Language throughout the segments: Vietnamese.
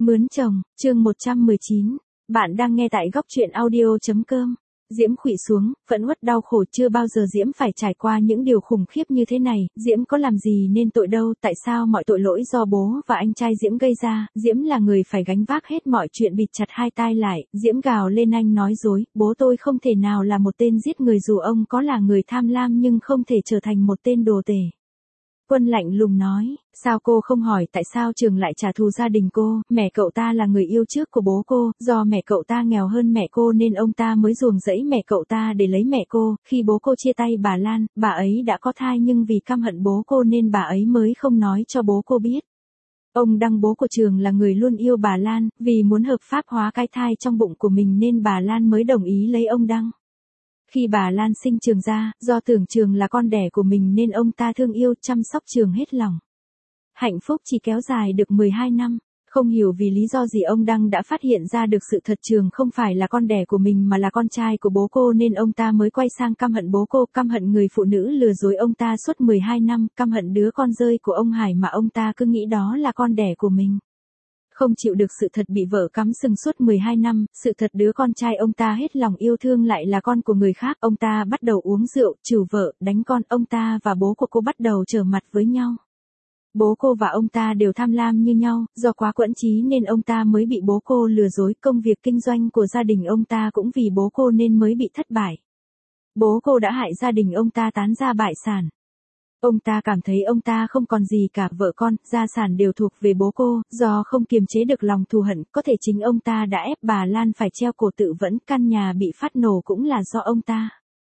Mướn chồng, chương 119. Bạn đang nghe tại góc truyện audio.com. Diễm khuỵu xuống, phẫn uất đau khổ, chưa bao giờ Diễm phải trải qua những điều khủng khiếp như thế này. Diễm có làm gì nên tội đâu, tại sao mọi tội lỗi do bố và anh trai Diễm gây ra. Diễm là người phải gánh vác hết mọi chuyện, bịt chặt hai tai lại. Diễm gào lên, anh nói dối, bố tôi không thể nào là một tên giết người, dù ông có là người tham lam nhưng không thể trở thành một tên đồ tể. Quân lạnh lùng nói, sao cô không hỏi tại sao Trường lại trả thù gia đình cô. Mẹ cậu ta là người yêu trước của bố cô, do mẹ cậu ta nghèo hơn mẹ cô nên ông ta mới ruồng rẫy mẹ cậu ta để lấy mẹ cô. Khi bố cô chia tay bà Lan, bà ấy đã có thai nhưng vì căm hận bố cô nên bà ấy mới không nói cho bố cô biết. Ông Đăng, bố của Trường, là người luôn yêu bà Lan, vì muốn hợp pháp hóa cái thai trong bụng của mình nên bà Lan mới đồng ý lấy ông Đăng. Khi bà Lan sinh Trường ra, do tưởng Trường là con đẻ của mình nên ông ta thương yêu, chăm sóc Trường hết lòng. Hạnh phúc chỉ kéo dài được 12 năm. Không hiểu vì lý do gì ông Đăng đã phát hiện ra được sự thật Trường không phải là con đẻ của mình mà là con trai của bố cô nên ông ta mới quay sang căm hận bố cô, căm hận người phụ nữ lừa dối ông ta suốt 12 năm, căm hận đứa con rơi của ông Hải mà ông ta cứ nghĩ đó là con đẻ của mình. Không chịu được sự thật bị vợ cắm sừng suốt 12 năm, sự thật đứa con trai ông ta hết lòng yêu thương lại là con của người khác, ông ta bắt đầu uống rượu, trừ vợ, đánh con, ông ta và bố của cô bắt đầu trở mặt với nhau. Bố cô và ông ta đều tham lam như nhau, do quá quẫn trí nên ông ta mới bị bố cô lừa dối, công việc kinh doanh của gia đình ông ta cũng vì bố cô nên mới bị thất bại. Bố cô đã hại gia đình ông ta tán gia bại sản. Ông ta cảm thấy ông ta không còn gì cả, vợ con, gia sản đều thuộc về bố cô, do không kiềm chế được lòng thù hận, có thể chính ông ta đã ép bà Lan phải treo cổ tự vẫn, căn nhà bị phát nổ cũng là do ông ta.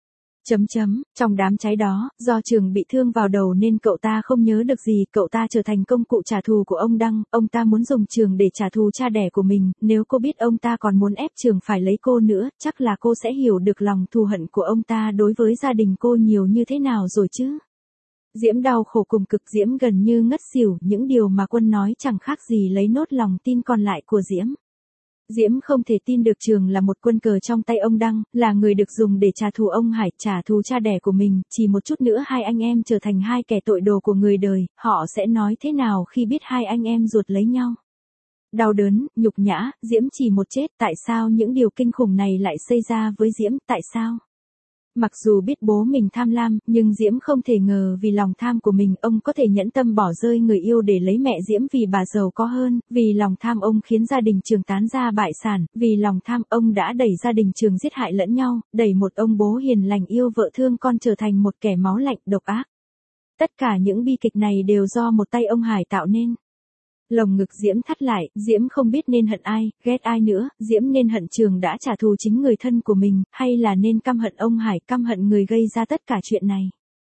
Trong đám cháy đó, do Trường bị thương vào đầu nên cậu ta không nhớ được gì, cậu ta trở thành công cụ trả thù của ông Đăng, ông ta muốn dùng Trường để trả thù cha đẻ của mình, nếu cô biết ông ta còn muốn ép Trường phải lấy cô nữa, chắc là cô sẽ hiểu được lòng thù hận của ông ta đối với gia đình cô nhiều như thế nào rồi chứ. Diễm đau khổ cùng cực, Diễm gần như ngất xỉu, những điều mà Quân nói chẳng khác gì lấy nốt lòng tin còn lại của Diễm. Diễm không thể tin được Trường là một quân cờ trong tay ông Đăng, là người được dùng để trả thù ông Hải, trả thù cha đẻ của mình, chỉ một chút nữa hai anh em trở thành hai kẻ tội đồ của người đời, họ sẽ nói thế nào khi biết hai anh em ruột lấy nhau. Đau đớn, nhục nhã, Diễm chỉ một chết, tại sao những điều kinh khủng này lại xảy ra với Diễm, tại sao? Mặc dù biết bố mình tham lam, nhưng Diễm không thể ngờ vì lòng tham của mình, ông có thể nhẫn tâm bỏ rơi người yêu để lấy mẹ Diễm vì bà giàu có hơn, vì lòng tham ông khiến gia đình Trường tán gia bại sản, vì lòng tham ông đã đẩy gia đình Trường giết hại lẫn nhau, đẩy một ông bố hiền lành yêu vợ thương con trở thành một kẻ máu lạnh, độc ác. Tất cả những bi kịch này đều do một tay ông Hải tạo nên. Lồng ngực Diễm thắt lại, Diễm không biết nên hận ai, ghét ai nữa, Diễm nên hận Trường đã trả thù chính người thân của mình, hay là nên căm hận ông Hải, căm hận người gây ra tất cả chuyện này.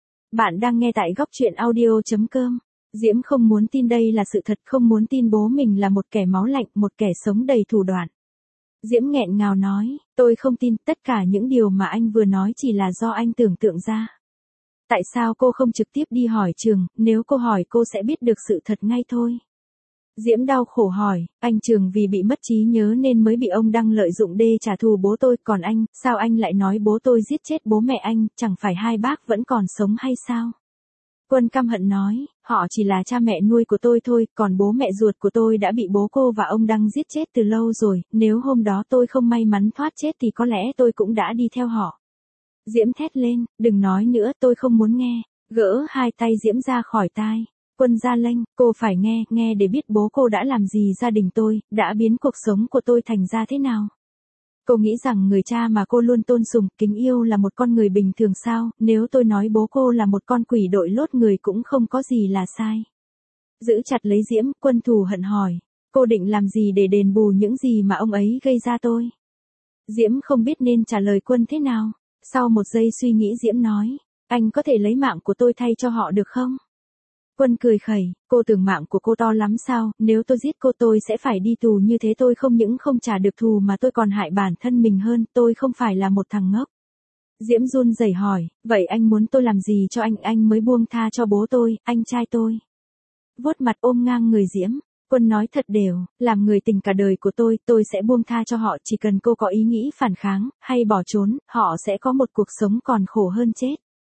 Bạn đang nghe tại góc truyện audio.com. Diễm không muốn tin đây là sự thật, không muốn tin bố mình là một kẻ máu lạnh, một kẻ sống đầy thủ đoạn. Diễm nghẹn ngào nói, tôi không tin, tất cả những điều mà anh vừa nói chỉ là do anh tưởng tượng ra. Tại sao cô không trực tiếp đi hỏi Trường, nếu cô hỏi cô sẽ biết được sự thật ngay thôi. Diễm đau khổ hỏi, anh Trường vì bị mất trí nhớ nên mới bị ông Đăng lợi dụng để trả thù bố tôi, còn anh, sao anh lại nói bố tôi giết chết bố mẹ anh, chẳng phải hai bác vẫn còn sống hay sao? Quân căm hận nói, họ chỉ là cha mẹ nuôi của tôi thôi, còn bố mẹ ruột của tôi đã bị bố cô và ông Đăng giết chết từ lâu rồi, nếu hôm đó tôi không may mắn thoát chết thì có lẽ tôi cũng đã đi theo họ. Diễm thét lên, đừng nói nữa, tôi không muốn nghe, gỡ hai tay Diễm ra khỏi tai. Quân ra lệnh, cô phải nghe để biết bố cô đã làm gì gia đình tôi, đã biến cuộc sống của tôi thành ra thế nào. Cô nghĩ rằng người cha mà cô luôn tôn sùng, kính yêu là một con người bình thường sao, nếu tôi nói bố cô là một con quỷ đội lốt người cũng không có gì là sai. Giữ chặt lấy Diễm, Quân thù hận hỏi, cô định làm gì để đền bù những gì mà ông ấy gây ra tôi? Diễm không biết nên trả lời Quân thế nào. Sau một giây suy nghĩ Diễm nói, anh có thể lấy mạng của tôi thay cho họ được không? Quân cười khẩy, cô tưởng mạng của cô to lắm sao, nếu tôi giết cô tôi sẽ phải đi tù như thế, tôi không những không trả được thù mà tôi còn hại bản thân mình hơn, tôi không phải là một thằng ngốc. Diễm run rẩy hỏi, vậy anh muốn tôi làm gì cho anh mới buông tha cho bố tôi, anh trai tôi? Vuốt mặt ôm ngang người Diễm, Quân nói thật đều, làm người tình cả đời của tôi sẽ buông tha cho họ, chỉ cần cô có ý nghĩ phản kháng, hay bỏ trốn, họ sẽ có một cuộc sống còn khổ hơn chết.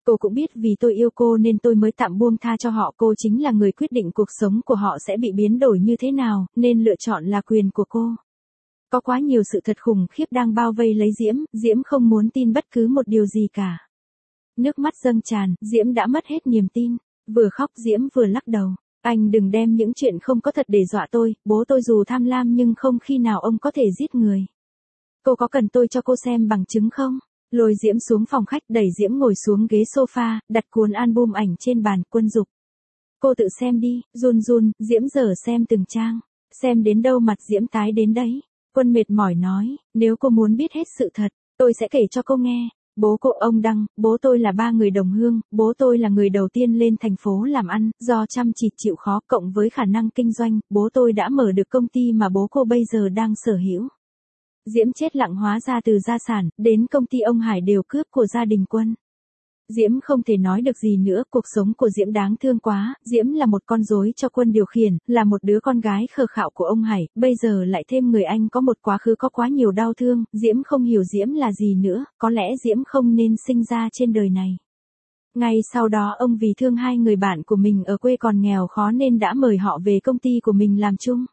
Cô cũng biết vì tôi yêu cô nên tôi mới tạm buông tha cho họ, cô chính là người quyết định cuộc sống của họ sẽ bị biến đổi như thế nào, nên lựa chọn là quyền của cô. Có quá nhiều sự thật khủng khiếp đang bao vây lấy Diễm, Diễm không muốn tin bất cứ một điều gì cả. Nước mắt dâng tràn, Diễm đã mất hết niềm tin. Vừa khóc Diễm vừa lắc đầu. Anh đừng đem những chuyện không có thật để dọa tôi, bố tôi dù tham lam nhưng không khi nào ông có thể giết người. Cô có cần tôi cho cô xem bằng chứng không? Lôi Diễm xuống phòng khách, đẩy Diễm ngồi xuống ghế sofa, đặt cuốn album ảnh trên bàn. Quân giục. Cô tự xem đi, run run, Diễm dở xem từng trang. Xem đến đâu mặt Diễm tái đến đấy. Quân mệt mỏi nói, nếu cô muốn biết hết sự thật, tôi sẽ kể cho cô nghe. Bố cô ông Đăng, bố tôi là ba người đồng hương, bố tôi là người đầu tiên lên thành phố làm ăn, do chăm chỉ chịu khó cộng với khả năng kinh doanh, bố tôi đã mở được công ty mà bố cô bây giờ đang sở hữu. Diễm chết lặng, hóa ra từ gia sản, đến công ty ông Hải đều cướp của gia đình Quân. Diễm không thể nói được gì nữa, cuộc sống của Diễm đáng thương quá, Diễm là một con rối cho Quân điều khiển, là một đứa con gái khờ khạo của ông Hải, bây giờ lại thêm người anh có một quá khứ có quá nhiều đau thương, Diễm không hiểu Diễm là gì nữa, có lẽ Diễm không nên sinh ra trên đời này. Ngay sau đó ông vì thương hai người bạn của mình ở quê còn nghèo khó nên đã mời họ về công ty của mình làm chung.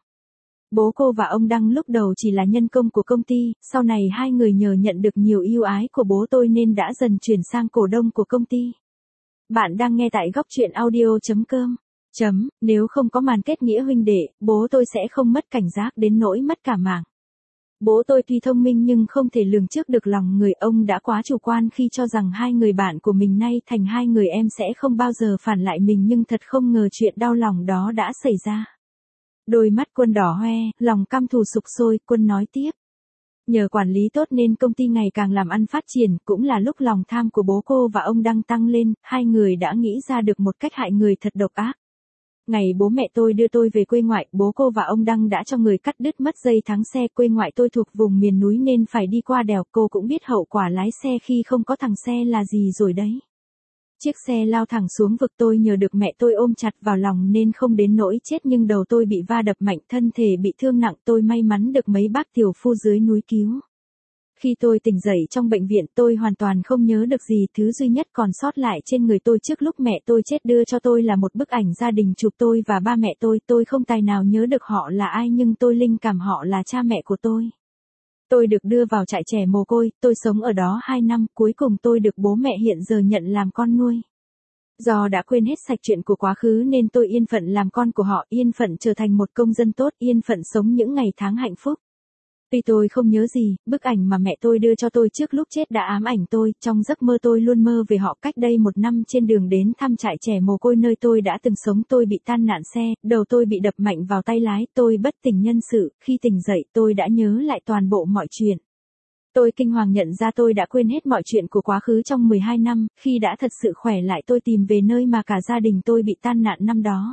Bố cô và ông Đăng lúc đầu chỉ là nhân công của công ty, sau này hai người nhờ nhận được nhiều ưu ái của bố tôi nên đã dần chuyển sang cổ đông của công ty. Bạn đang nghe tại góc truyện audio.com. Nếu không có màn kết nghĩa huynh đệ, bố tôi sẽ không mất cảnh giác đến nỗi mất cả mạng. Bố tôi tuy thông minh nhưng không thể lường trước được lòng người, ông đã quá chủ quan khi cho rằng hai người bạn của mình nay thành hai người em sẽ không bao giờ phản lại mình, nhưng thật không ngờ chuyện đau lòng đó đã xảy ra. Đôi mắt Quân đỏ hoe, lòng căm thù sục sôi. Quân nói tiếp. Nhờ quản lý tốt nên công ty ngày càng làm ăn phát triển, cũng là lúc lòng tham của bố cô và ông Đăng tăng lên, hai người đã nghĩ ra được một cách hại người thật độc ác. Ngày bố mẹ tôi đưa tôi về quê ngoại, bố cô và ông Đăng đã cho người cắt đứt mất dây thắng xe. Quê ngoại tôi thuộc vùng miền núi nên phải đi qua đèo, cô cũng biết hậu quả lái xe khi không có thằng xe là gì rồi đấy. Chiếc xe lao thẳng xuống vực, tôi nhờ được mẹ tôi ôm chặt vào lòng nên không đến nỗi chết, nhưng đầu tôi bị va đập mạnh, thân thể bị thương nặng, tôi may mắn được mấy bác tiểu phu dưới núi cứu. Khi tôi tỉnh dậy trong bệnh viện, tôi hoàn toàn không nhớ được gì, thứ duy nhất còn sót lại trên người tôi trước lúc mẹ tôi chết đưa cho tôi là một bức ảnh gia đình chụp tôi và ba mẹ tôi không tài nào nhớ được họ là ai nhưng tôi linh cảm họ là cha mẹ của tôi. Tôi được đưa vào trại trẻ mồ côi, tôi sống ở đó 2 năm, cuối cùng tôi được bố mẹ hiện giờ nhận làm con nuôi. Do đã quên hết sạch chuyện của quá khứ nên tôi yên phận làm con của họ, yên phận trở thành một công dân tốt, yên phận sống những ngày tháng hạnh phúc. Tuy tôi không nhớ gì, bức ảnh mà mẹ tôi đưa cho tôi trước lúc chết đã ám ảnh tôi, trong giấc mơ tôi luôn mơ về họ. Cách đây 1 năm trên đường đến thăm trại trẻ mồ côi nơi tôi đã từng sống, tôi bị tai nạn xe, đầu tôi bị đập mạnh vào tay lái, tôi bất tỉnh nhân sự, khi tỉnh dậy tôi đã nhớ lại toàn bộ mọi chuyện. Tôi kinh hoàng nhận ra tôi đã quên hết mọi chuyện của quá khứ trong 12 năm, khi đã thật sự khỏe lại tôi tìm về nơi mà cả gia đình tôi bị tai nạn năm đó.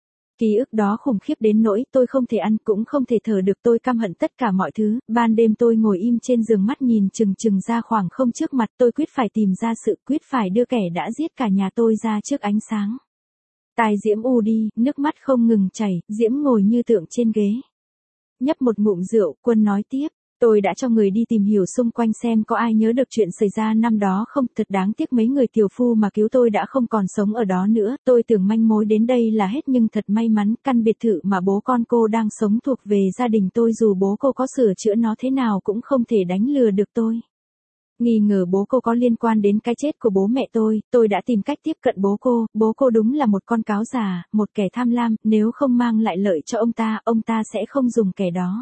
Ký ức đó khủng khiếp đến nỗi tôi không thể ăn cũng không thể thở được, tôi căm hận tất cả mọi thứ, ban đêm tôi ngồi im trên giường mắt nhìn chừng chừng ra khoảng không trước mặt, tôi quyết phải tìm ra sự, quyết phải đưa kẻ đã giết cả nhà tôi ra trước ánh sáng. Tai Diễm u đi, nước mắt không ngừng chảy, Diễm ngồi như tượng trên ghế. Nhấp một ngụm rượu, Quân nói tiếp. Tôi đã cho người đi tìm hiểu xung quanh xem có ai nhớ được chuyện xảy ra năm đó không, thật đáng tiếc mấy người tiểu phu mà cứu tôi đã không còn sống ở đó nữa, tôi tưởng manh mối đến đây là hết nhưng thật may mắn, căn biệt thự mà bố con cô đang sống thuộc về gia đình tôi, dù bố cô có sửa chữa nó thế nào cũng không thể đánh lừa được tôi. Nghi ngờ bố cô có liên quan đến cái chết của bố mẹ tôi đã tìm cách tiếp cận bố cô đúng là một con cáo già, một kẻ tham lam, nếu không mang lại lợi cho ông ta sẽ không dùng kẻ đó.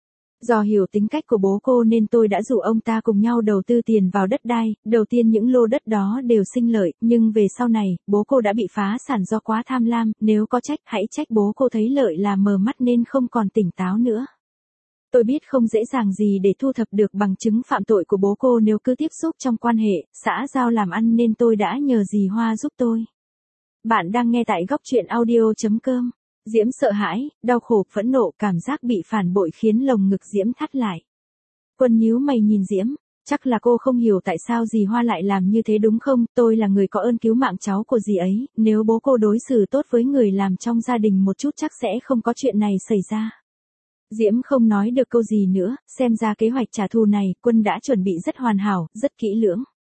Do hiểu tính cách của bố cô nên tôi đã rủ ông ta cùng nhau đầu tư tiền vào đất đai, đầu tiên những lô đất đó đều sinh lợi, nhưng về sau này, bố cô đã bị phá sản do quá tham lam, nếu có trách hãy trách bố cô thấy lợi là mờ mắt nên không còn tỉnh táo nữa. Tôi biết không dễ dàng gì để thu thập được bằng chứng phạm tội của bố cô nếu cứ tiếp xúc trong quan hệ, xã giao làm ăn nên tôi đã nhờ dì Hoa giúp tôi. Bạn đang nghe tại góc truyện audio.com. Diễm sợ hãi, đau khổ, phẫn nộ, cảm giác bị phản bội khiến lồng ngực Diễm thắt lại. Quân nhíu mày nhìn Diễm, chắc là cô không hiểu tại sao dì Hoa lại làm như thế đúng không, tôi là người có ơn cứu mạng cháu của dì ấy, nếu bố cô đối xử tốt với người làm trong gia đình một chút chắc sẽ không có chuyện này xảy ra. Diễm không nói được câu gì nữa, xem ra kế hoạch trả thù này, Quân đã chuẩn bị rất hoàn hảo, rất kỹ lưỡng.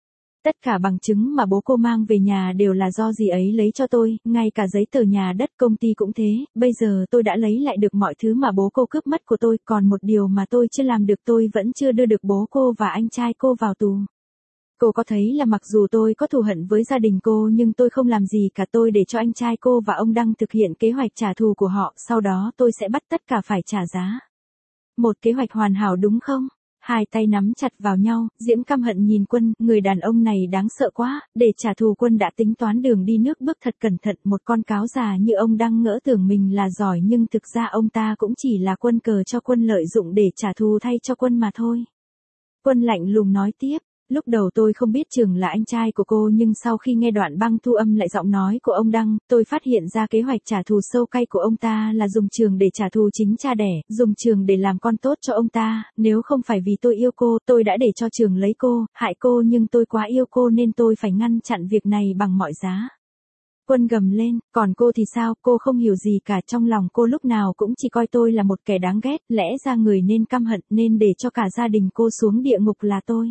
Tất cả bằng chứng mà bố cô mang về nhà đều là do dì ấy lấy cho tôi, ngay cả giấy tờ nhà đất công ty cũng thế, bây giờ tôi đã lấy lại được mọi thứ mà bố cô cướp mất của tôi, còn một điều mà tôi chưa làm được, tôi vẫn chưa đưa được bố cô và anh trai cô vào tù. Cô có thấy là mặc dù tôi có thù hận với gia đình cô nhưng tôi không làm gì cả, tôi để cho anh trai cô và ông Đăng thực hiện kế hoạch trả thù của họ, sau đó tôi sẽ bắt tất cả phải trả giá. Một kế hoạch hoàn hảo đúng không? Hai tay nắm chặt vào nhau, Diễm căm hận nhìn Quân, người đàn ông này đáng sợ quá, để trả thù Quân đã tính toán đường đi nước bước thật cẩn thận, một con cáo già như ông Đăng ngỡ tưởng mình là giỏi nhưng thực ra ông ta cũng chỉ là quân cờ cho Quân lợi dụng để trả thù thay cho Quân mà thôi. Quân lạnh lùng nói tiếp. Lúc đầu tôi không biết Trường là anh trai của cô nhưng sau khi nghe đoạn băng thu âm lại giọng nói của ông Đăng, tôi phát hiện ra kế hoạch trả thù sâu cay của ông ta là dùng Trường để trả thù chính cha đẻ, dùng Trường để làm con tốt cho ông ta, nếu không phải vì tôi yêu cô, tôi đã để cho Trường lấy cô, hại cô nhưng tôi quá yêu cô nên tôi phải ngăn chặn việc này bằng mọi giá. Quân gầm lên, còn cô thì sao, cô không hiểu gì cả, trong lòng cô lúc nào cũng chỉ coi tôi là một kẻ đáng ghét, lẽ ra người nên căm hận, nên để cho cả gia đình cô xuống địa ngục là tôi.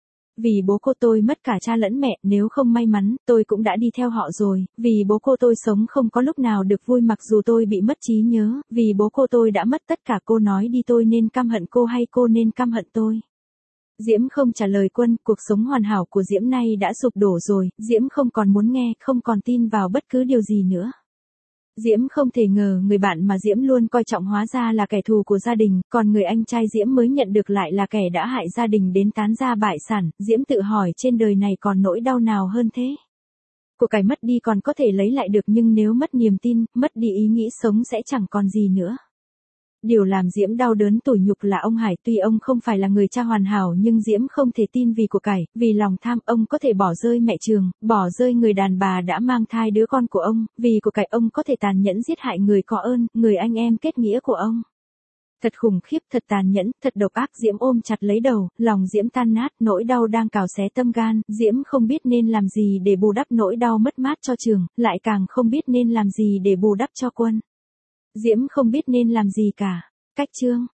Vì bố cô tôi mất cả cha lẫn mẹ, nếu không may mắn, tôi cũng đã đi theo họ rồi, vì bố cô tôi sống không có lúc nào được vui mặc dù tôi bị mất trí nhớ, vì bố cô tôi đã mất tất cả, cô nói đi tôi nên căm hận cô hay cô nên căm hận tôi. Diễm không trả lời Quân, cuộc sống hoàn hảo của Diễm nay đã sụp đổ rồi, Diễm không còn muốn nghe, không còn tin vào bất cứ điều gì nữa. Diễm không thể ngờ người bạn mà Diễm luôn coi trọng hóa ra là kẻ thù của gia đình, còn người anh trai Diễm mới nhận được lại là kẻ đã hại gia đình đến tán gia bại sản, Diễm tự hỏi trên đời này còn nỗi đau nào hơn thế. Của cải mất đi còn có thể lấy lại được nhưng nếu mất niềm tin, mất đi ý nghĩ sống sẽ chẳng còn gì nữa. Điều làm Diễm đau đớn tủi nhục là ông Hải, tuy ông không phải là người cha hoàn hảo nhưng Diễm không thể tin vì của cải, vì lòng tham ông có thể bỏ rơi mẹ Trường, bỏ rơi người đàn bà đã mang thai đứa con của ông, vì của cải ông có thể tàn nhẫn giết hại người có ơn, người anh em kết nghĩa của ông. Thật khủng khiếp, thật tàn nhẫn, thật độc ác, Diễm ôm chặt lấy đầu, lòng Diễm tan nát, nỗi đau đang cào xé tâm gan, Diễm không biết nên làm gì để bù đắp nỗi đau mất mát cho Trường, lại càng không biết nên làm gì để bù đắp cho Quân. Diễm không biết nên làm gì cả. Cách chương